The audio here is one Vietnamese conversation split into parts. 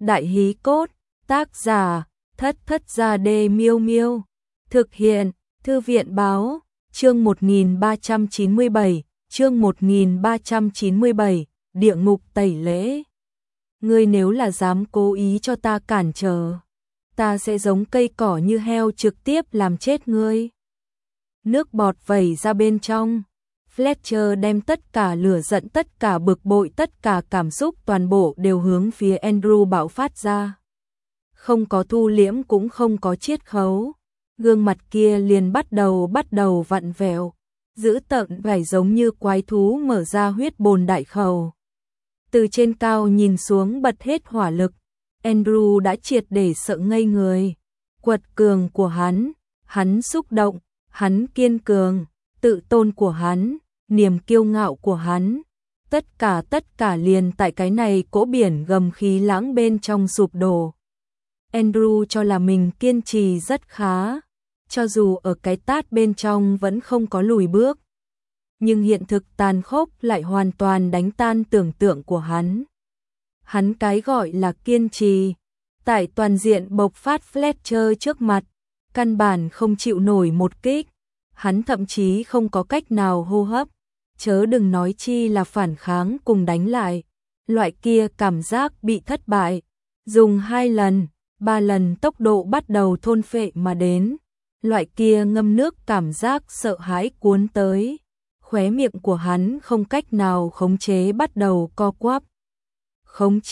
Đại hí cốt, tác giả, Thất Thất Gia Đê Miêu Miêu. Thực hiện, Thư viện báo, chương 1397, chương 1397, địa ngục tẩy lễ. Ngươi nếu là dám cố ý cho ta cản trở, ta sẽ giống cây cỏ như heo trực tiếp làm chết ngươi. Nước bọt vẩy ra bên trong. Fletcher đem tất cả lửa giận, tất cả bực bội, tất cả cảm xúc toàn bộ đều hướng phía Andrew bạo phát ra. Không có thu liễm cũng không có chiết khấu. Gương mặt kia liền bắt đầu vặn vẹo, dữ tợn vẻ giống như quái thú mở ra huyết bồn đại khẩu. Từ trên cao nhìn xuống bật hết hỏa lực, Andrew đã triệt để sợ ngây người. Quật cường của hắn xúc động, hắn kiên cường, tự tôn của hắn, niềm kiêu ngạo của hắn, tất cả liền tại cái này cỗ biển gầm khí lãng bên trong sụp đổ. Andrew cho là mình kiên trì rất khá, cho dù ở cái tát bên trong vẫn không có lùi bước. Nhưng hiện thực tàn khốc lại hoàn toàn đánh tan tưởng tượng của hắn. Hắn cái gọi là kiên trì, tại toàn diện bộc phát Fletcher trước mặt, căn bản không chịu nổi một kích. Hắn thậm chí không có cách nào hô hấp, chớ đừng nói chi là phản kháng cùng đánh lại. Loại kia cảm giác bị thất bại, dùng 2 lần, 3 lần tốc độ bắt đầu thôn phệ mà đến. Loại kia ngâm nước cảm giác sợ hãi cuốn tới. Khóe miệng của hắn không cách nào khống chế bắt đầu co quắp. Khống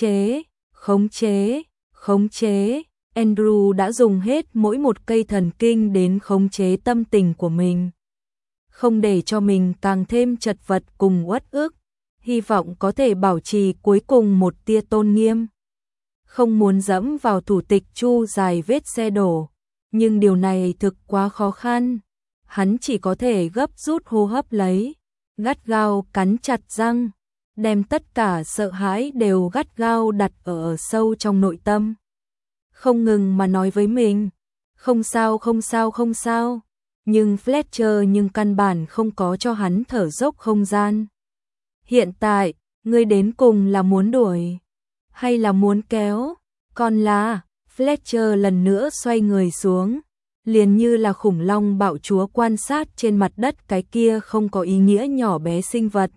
chế. Andrew đã dùng hết mỗi một cây thần kinh đến khống chế tâm tình của mình. Không để cho mình càng thêm chật vật cùng uất ức. Hy vọng có thể bảo trì cuối cùng một tia tôn nghiêm. Không muốn dẫm vào thủ tịch Chu dài vết xe đổ. Nhưng điều này thực quá khó khăn. Hắn chỉ có thể gấp rút hô hấp lấy. Gắt gao cắn chặt răng. Đem tất cả sợ hãi đều gắt gao đặt ở sâu trong nội tâm. Không ngừng mà nói với mình. Không sao. Nhưng Fletcher căn bản không có cho hắn thở dốc không gian. Hiện tại, ngươi đến cùng là muốn đuổi, hay là muốn kéo? Còn là, Fletcher lần nữa xoay người xuống, liền như là khủng long bạo chúa quan sát trên mặt đất cái kia không có ý nghĩa nhỏ bé sinh vật.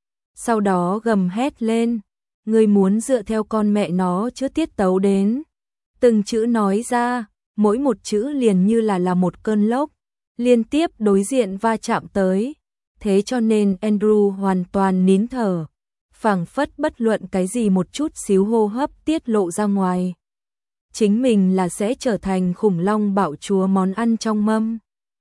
Sau đó gầm hét lên, ngươi muốn dựa theo con mẹ nó chứ tiết tấu đến. Từng chữ nói ra, mỗi một chữ liền như là một cơn lốc, liên tiếp đối diện va chạm tới. Thế cho nên Andrew hoàn toàn nín thở, phảng phất bất luận cái gì một chút xíu hô hấp tiết lộ ra ngoài. Chính mình là sẽ trở thành khủng long bạo chúa món ăn trong mâm.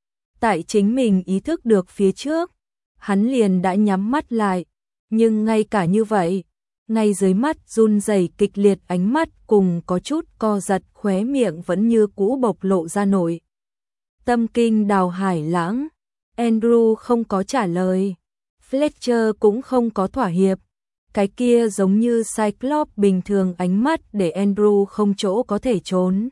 Tại chính mình ý thức được phía trước, hắn liền đã nhắm mắt lại, nhưng ngay cả như vậy, ngay dưới mắt run rẩy kịch liệt ánh mắt cùng có chút co giật khóe miệng vẫn như cũ bộc lộ ra nổi. Tâm kinh đào hải lãng, Andrew không có trả lời, Fletcher cũng không có thỏa hiệp. Cái kia giống như Cyclops bình thường ánh mắt để Andrew không chỗ có thể trốn.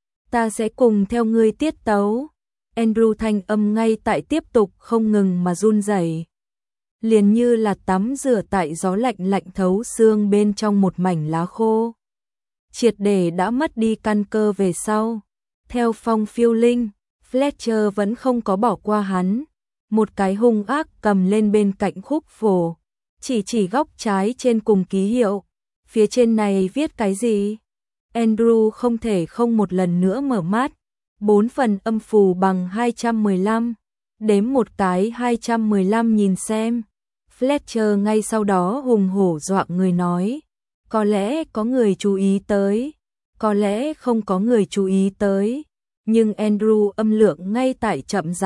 Ta sẽ cùng theo ngươi tiết tấu. Andrew thanh âm ngay tại tiếp tục không ngừng mà run rẩy. Liền như là tắm rửa tại gió lạnh thấu xương bên trong một mảnh lá khô. Triệt để đã mất đi căn cơ về sau. Theo phong phiêu linh, Fletcher vẫn không có bỏ qua hắn. Một cái hung ác cầm lên bên cạnh khúc phổ. Chỉ góc trái trên cùng ký hiệu. Phía trên này viết cái gì? Andrew không thể không một lần nữa mở mắt. 4 phần âm phù bằng 215. Đếm một cái 215 nhìn xem. Fletcher ngay sau đó hùng hổ dọa người nói. Có lẽ có người chú ý tới. Có lẽ không có người chú ý tới. Nhưng Andrew âm lượng ngay tại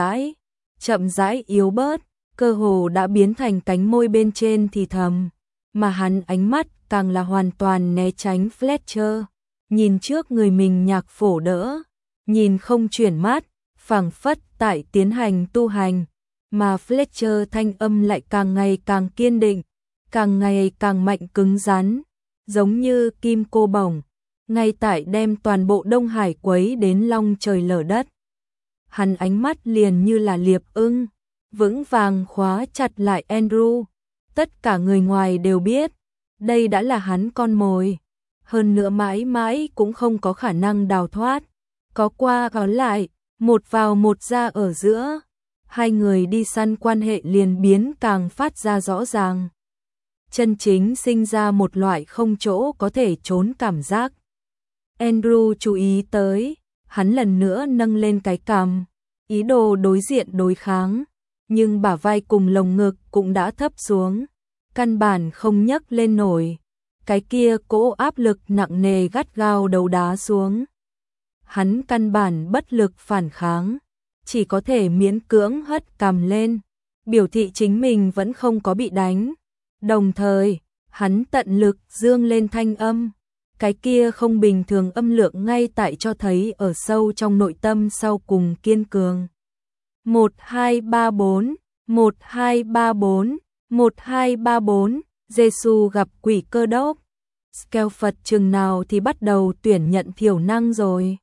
chậm rãi yếu bớt. Cơ hồ đã biến thành cánh môi bên trên thì thầm. Mà hắn ánh mắt càng là hoàn toàn né tránh Fletcher. Nhìn trước người mình nhạc phổ đỡ. Nhìn không chuyển mắt, phảng phất tại tiến hành tu hành. Mà Fletcher thanh âm lại càng ngày càng kiên định. Càng ngày càng mạnh cứng rắn. Giống như kim cô bổng. Ngay tại đem toàn bộ Đông Hải quấy đến long trời lở đất. Hắn ánh mắt liền như là liệp ưng. Vững vàng khóa chặt lại Andrew. Tất cả người ngoài đều biết, đây đã là hắn con mồi. hơn nữa mãi mãi cũng không có khả năng đào thoát. Có qua có lại, một vào một ra ở giữa, hai người đi săn quan hệ liền biến càng phát ra rõ ràng. Chân chính sinh ra một loại không chỗ có thể trốn cảm giác. Andrew chú ý tới, hắn lần nữa nâng lên cái cằm, ý đồ đối diện đối kháng, nhưng bả vai cùng lồng ngực cũng đã thấp xuống, căn bản không nhấc lên nổi. Cái kia cỗ áp lực nặng nề gắt gao đầu đá xuống. Hắn căn bản bất lực phản kháng, chỉ có thể miễn cưỡng hất cằm lên, biểu thị chính mình vẫn không có bị đánh. Đồng thời, hắn tận lực dương lên thanh âm, cái kia không bình thường âm lượng ngay tại cho thấy ở sâu trong nội tâm sau cùng kiên cường. 1, 2, 3, 4, 1, 2, 3, 4, 1, 2, 3, 4, Giê-xu gặp quỷ Cơ Đốc. Skelford chừng nào thì bắt đầu tuyển nhận thiểu năng rồi.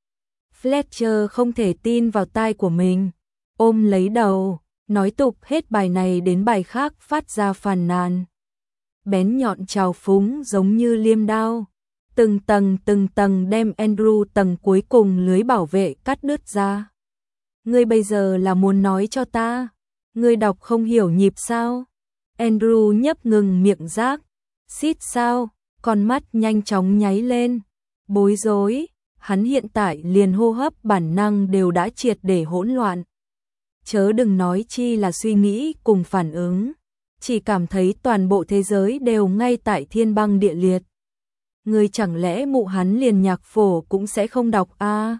Fletcher không thể tin vào tai của mình, ôm lấy đầu, nói tục hết bài này đến bài khác phát ra phàn nàn. Bén nhọn trào phúng giống như liêm đao, từng tầng đem Andrew tầng cuối cùng lưới bảo vệ cắt đứt ra. Ngươi bây giờ là muốn nói cho ta, ngươi đọc không hiểu nhịp sao? Andrew nhấp ngừng miệng rác, xít sao, con mắt nhanh chóng nháy lên, bối rối, hắn hiện tại liền hô hấp bản năng đều đã triệt để hỗn loạn. Chớ đừng nói chi là suy nghĩ cùng phản ứng, chỉ cảm thấy toàn bộ thế giới đều ngay tại thiên băng địa liệt. Người chẳng lẽ mụ hắn liền nhạc phổ cũng sẽ không đọc a?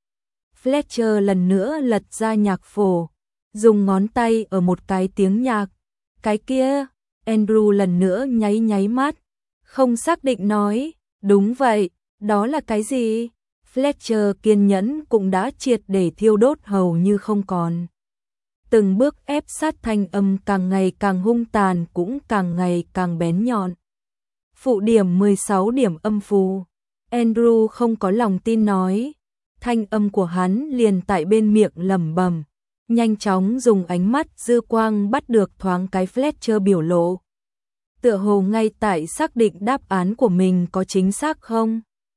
Fletcher lần nữa lật ra nhạc phổ, dùng ngón tay ở một cái tiếng nhạc. Cái kia, Andrew lần nữa nháy mắt, không xác định nói, đúng vậy, đó là cái gì? Fletcher kiên nhẫn cũng đã triệt để thiêu đốt hầu như không còn. Từng bước ép sát thanh âm càng ngày càng hung tàn cũng càng ngày càng bén nhọn. Phụ điểm 16 điểm âm phù. Andrew không có lòng tin nói. Thanh âm của hắn liền tại bên miệng lẩm bẩm, nhanh chóng dùng ánh mắt dư quang bắt được thoáng cái Fletcher biểu lộ. Tựa hồ ngay tại xác định đáp án của mình có chính xác không.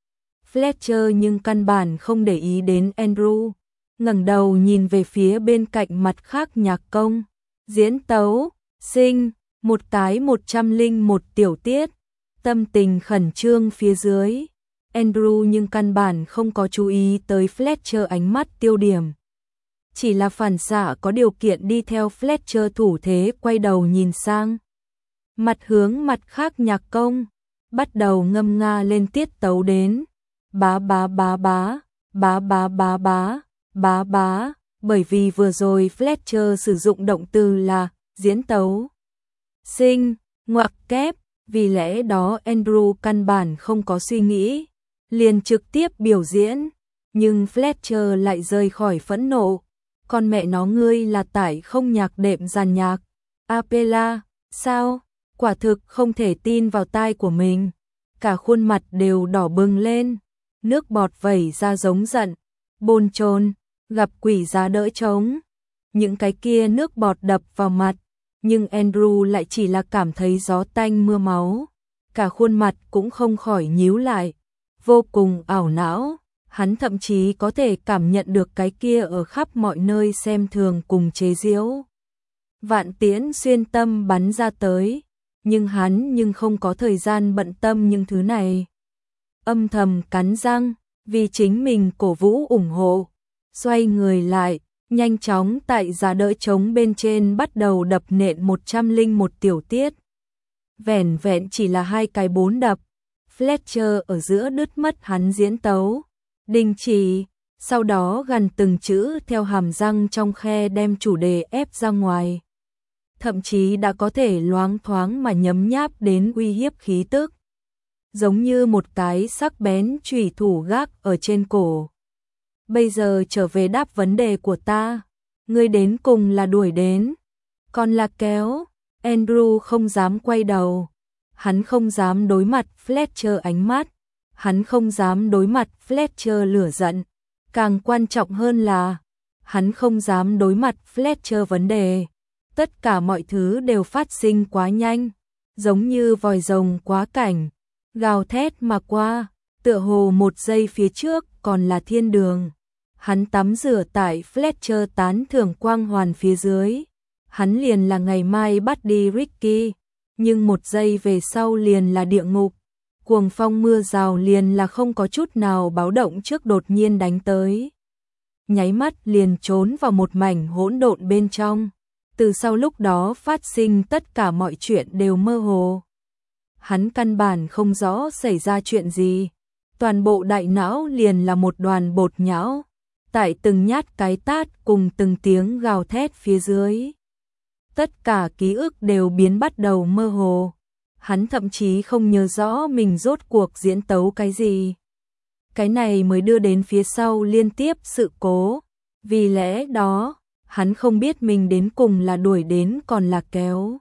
Fletcher nhưng căn bản không để ý đến Andrew, ngẩng đầu nhìn về phía bên cạnh mặt khác nhạc công, diễn tấu, sinh, một cái 101 tiểu tiết, tâm tình khẩn trương phía dưới. Andrew nhưng căn bản không có chú ý tới Fletcher ánh mắt tiêu điểm. Chỉ là phản xạ có điều kiện đi theo Fletcher thủ thế quay đầu nhìn sang. Mặt hướng mặt khác nhạc công, bắt đầu ngâm nga lên tiết tấu đến. Bá bá bá bá, bá bá bá bá, bá bá, bởi vì vừa rồi Fletcher sử dụng động từ là diễn tấu. Sinh, ngoặc kép, vì lẽ đó Andrew căn bản không có suy nghĩ, liền trực tiếp biểu diễn, nhưng Fletcher lại rời khỏi phẫn nộ. Con mẹ nó ngươi là tải không nhạc đệm dàn nhạc, Apella, sao? Quả thực không thể tin vào tai của mình, cả khuôn mặt đều đỏ bừng lên, nước bọt vẩy ra giống giận, bồn chồn, gặp quỷ giá đỡ trống. Những cái kia nước bọt đập vào mặt, nhưng Andrew lại chỉ là cảm thấy gió tanh mưa máu, cả khuôn mặt cũng không khỏi nhíu lại, vô cùng ảo não. Hắn thậm chí có thể cảm nhận được cái kia ở khắp mọi nơi xem thường cùng chế giễu. Vạn tiễn xuyên tâm bắn ra tới, nhưng hắn không có thời gian bận tâm những thứ này. Âm thầm cắn răng, vì chính mình cổ vũ ủng hộ, xoay người lại, nhanh chóng tại giá đỡ trống bên trên bắt đầu đập nện 101 tiểu tiết. Vẻn vẹn chỉ là 2 cái 4 đập, Fletcher ở giữa đứt mất hắn diễn tấu. Đình chỉ, sau đó gần từng chữ theo hàm răng trong khe đem chủ đề ép ra ngoài. Thậm chí đã có thể loáng thoáng mà nhấm nháp đến uy hiếp khí tức. Giống như một cái sắc bén chùy thủ gác ở trên cổ. Bây giờ trở về đáp vấn đề của ta. Ngươi đến cùng là đuổi đến. Còn là kéo. Andrew không dám quay đầu. Hắn không dám đối mặt Fletcher ánh mắt. Hắn không dám đối mặt Fletcher lửa giận. Càng quan trọng hơn là, hắn không dám đối mặt Fletcher vấn đề. Tất cả mọi thứ đều phát sinh quá nhanh, giống như vòi rồng quá cảnh. gào thét mà qua, tựa hồ một giây phía trước còn là thiên đường. Hắn tắm rửa tại Fletcher tán thưởng quang hoàn phía dưới. Hắn liền là ngày mai bắt đi Ricky, nhưng một giây về sau liền là địa ngục. Cuồng phong mưa rào liền là không có chút nào báo động trước đột nhiên đánh tới. Nháy mắt liền trốn vào một mảnh hỗn độn bên trong. Từ sau lúc đó phát sinh tất cả mọi chuyện đều mơ hồ. Hắn căn bản không rõ xảy ra chuyện gì. Toàn bộ đại não liền là một đoàn bột nhão. Tại từng nhát cái tát cùng từng tiếng gào thét phía dưới. Tất cả ký ức đều biến bắt đầu mơ hồ. Hắn thậm chí không nhớ rõ mình rốt cuộc diễn tấu cái gì. Cái này mới đưa đến phía sau liên tiếp sự cố. Vì lẽ đó, hắn không biết mình đến cùng là đuổi đến còn là kéo.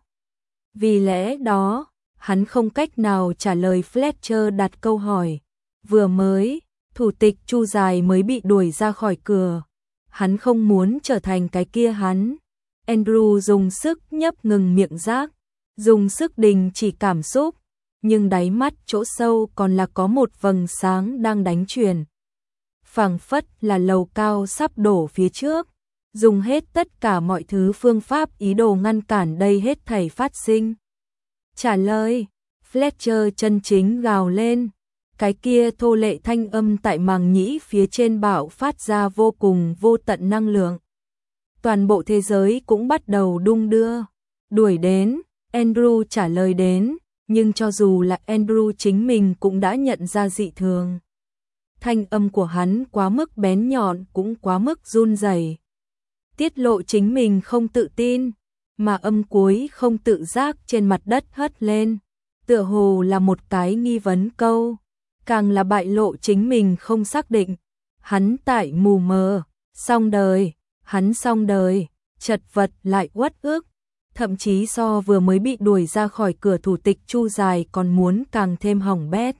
Vì lẽ đó, hắn không cách nào trả lời Fletcher đặt câu hỏi. Vừa mới, thủ tịch Chu Dài mới bị đuổi ra khỏi cửa. Hắn không muốn trở thành cái kia hắn. Andrew dùng sức nhấp ngừng miệng rác, dùng sức đình chỉ cảm xúc, nhưng đáy mắt chỗ sâu còn là có một vầng sáng đang đánh truyền. Phảng phất là lầu cao sắp đổ phía trước, dùng hết tất cả mọi thứ phương pháp ý đồ ngăn cản đây hết thảy phát sinh. Trả lời, Fletcher chân chính gào lên, cái kia thô lệ thanh âm tại màng nhĩ phía trên bạo phát ra vô cùng vô tận năng lượng. Toàn bộ thế giới cũng bắt đầu đung đưa. Đuổi đến, Andrew trả lời đến, nhưng cho dù là Andrew chính mình cũng đã nhận ra dị thường. Thanh âm của hắn quá mức bén nhọn cũng quá mức run rẩy. Tiết lộ chính mình không tự tin, mà âm cuối không tự giác trên mặt đất hất lên, tựa hồ là một cái nghi vấn câu, càng là bại lộ chính mình không xác định. Hắn tại mù mờ, xong đời, hắn xong đời, chật vật lại uất ức, thậm chí so vừa mới bị đuổi ra khỏi cửa thủ tịch Chu Dài còn muốn càng thêm hỏng bét.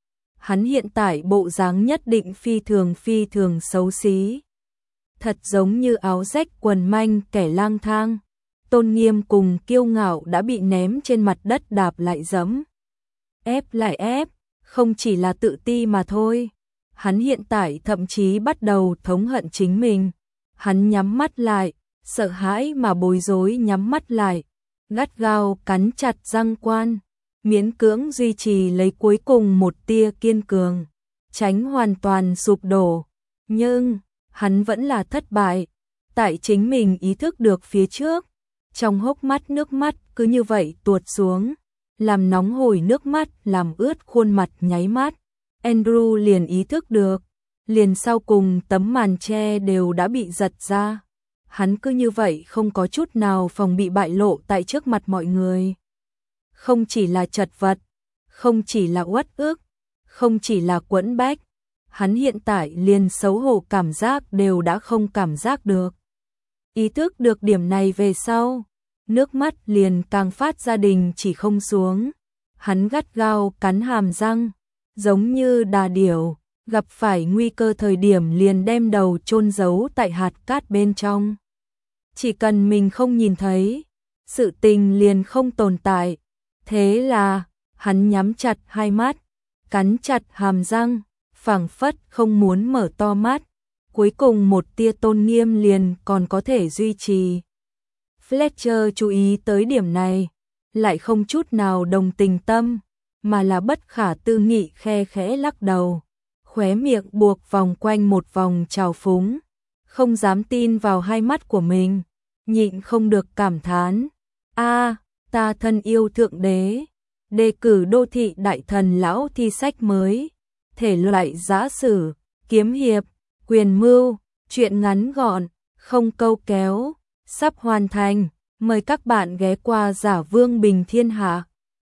Hắn hiện tại bộ dáng nhất định phi thường xấu xí. Thật giống như áo rách quần manh kẻ lang thang. Tôn nghiêm cùng kiêu ngạo đã bị ném trên mặt đất đạp lại dẫm. Ép lại ép, không chỉ là tự ti mà thôi. Hắn hiện tại thậm chí bắt đầu thống hận chính mình. Hắn nhắm mắt lại, sợ hãi mà bối rối nhắm mắt lại, gắt gao cắn chặt răng quan, miễn cưỡng duy trì lấy cuối cùng một tia kiên cường, tránh hoàn toàn sụp đổ. Nhưng, hắn vẫn là thất bại, tại chính mình ý thức được phía trước, trong hốc mắt nước mắt cứ như vậy tuột xuống, làm nóng hổi nước mắt làm ướt khuôn mặt nháy mắt. Andrew liền ý thức được, liền sau cùng tấm màn che đều đã bị giật ra. Hắn cứ như vậy không có chút nào phòng bị bại lộ tại trước mặt mọi người. Không chỉ là chật vật, không chỉ là uất ức, không chỉ là quẫn bách, hắn hiện tại liền xấu hổ cảm giác đều đã không cảm giác được. Ý thức được điểm này về sau, nước mắt liền càng phát ra đình chỉ không xuống. Hắn gắt gao cắn hàm răng, giống như đà điểu, gặp phải nguy cơ thời điểm liền đem đầu chôn giấu tại hạt cát bên trong. Chỉ cần mình không nhìn thấy, sự tình liền không tồn tại. Thế là, hắn nhắm chặt hai mắt, cắn chặt hàm răng, phảng phất không muốn mở to mắt. Cuối cùng một tia tôn nghiêm liền còn có thể duy trì. Fletcher chú ý tới điểm này, lại không chút nào đồng tình tâm, mà là bất khả tư nghị khe khẽ lắc đầu, khóe miệng buộc vòng quanh một vòng trào phúng, không dám tin vào hai mắt của mình, nhịn không được cảm thán. Ta thân yêu thượng đế, đề cử đô thị đại thần lão thi sách mới, thể loại giã sử, kiếm hiệp, quyền mưu, truyện ngắn gọn, không câu kéo, sắp hoàn thành, mời các bạn ghé qua Giả Vương Bình Thiên Hạ.